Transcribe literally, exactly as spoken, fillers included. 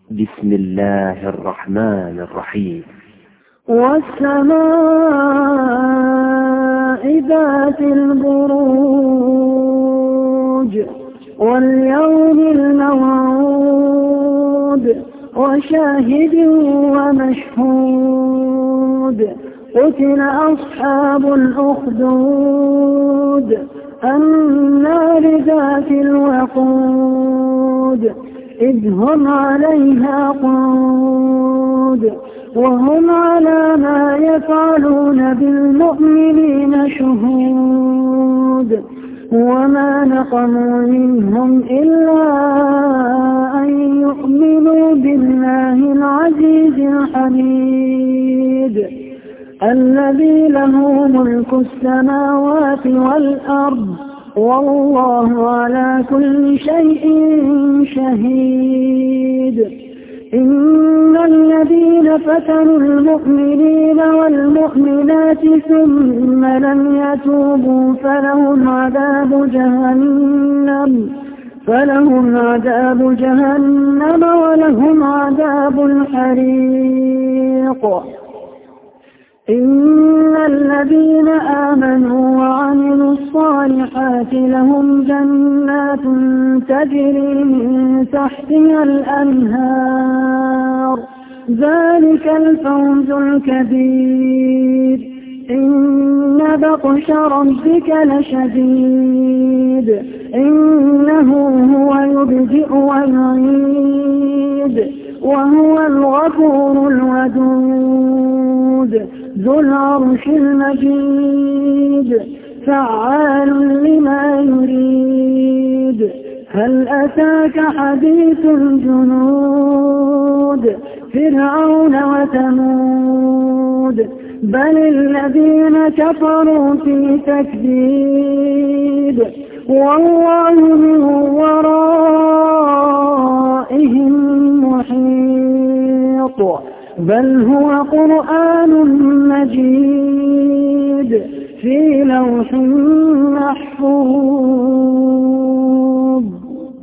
بسم الله الرحمن الرحيم. والسماء ذات البروج واليوم الموعود وشاهد ومشهود قتل أصحاب الأخدود النار ذات الوقود إذ هم عليها قعود وهم على ما يفعلون بالمؤمنين شهود وما نقموا منهم إلا أن يؤمنوا بالله العزيز الحميد الذي له ملك السماوات والأرض والله على كل شيء شهيد. إن الذين فتنوا المؤمنين والمؤمنات ثم لم يتوبوا فلهم عذاب جهنم فلهم عذاب جهنم ولهم عذاب الحريق. إن الذين آمنوا وعملوا الصالحات لهم جنات تجري من تحتها الأنهار ذلك الفوز الكبير. إن بطش ربك لشديد إنه هو يبدئ ويعيد وهو الغفور الودود ذو العرش المجيد فعال لما يريد. هل أتاك حديث الجنود فرعون وثمود بل الذين كفروا في تكذيب والله من ورائهم محيط. بل هو قرآن مجيد في لوح محفوظ.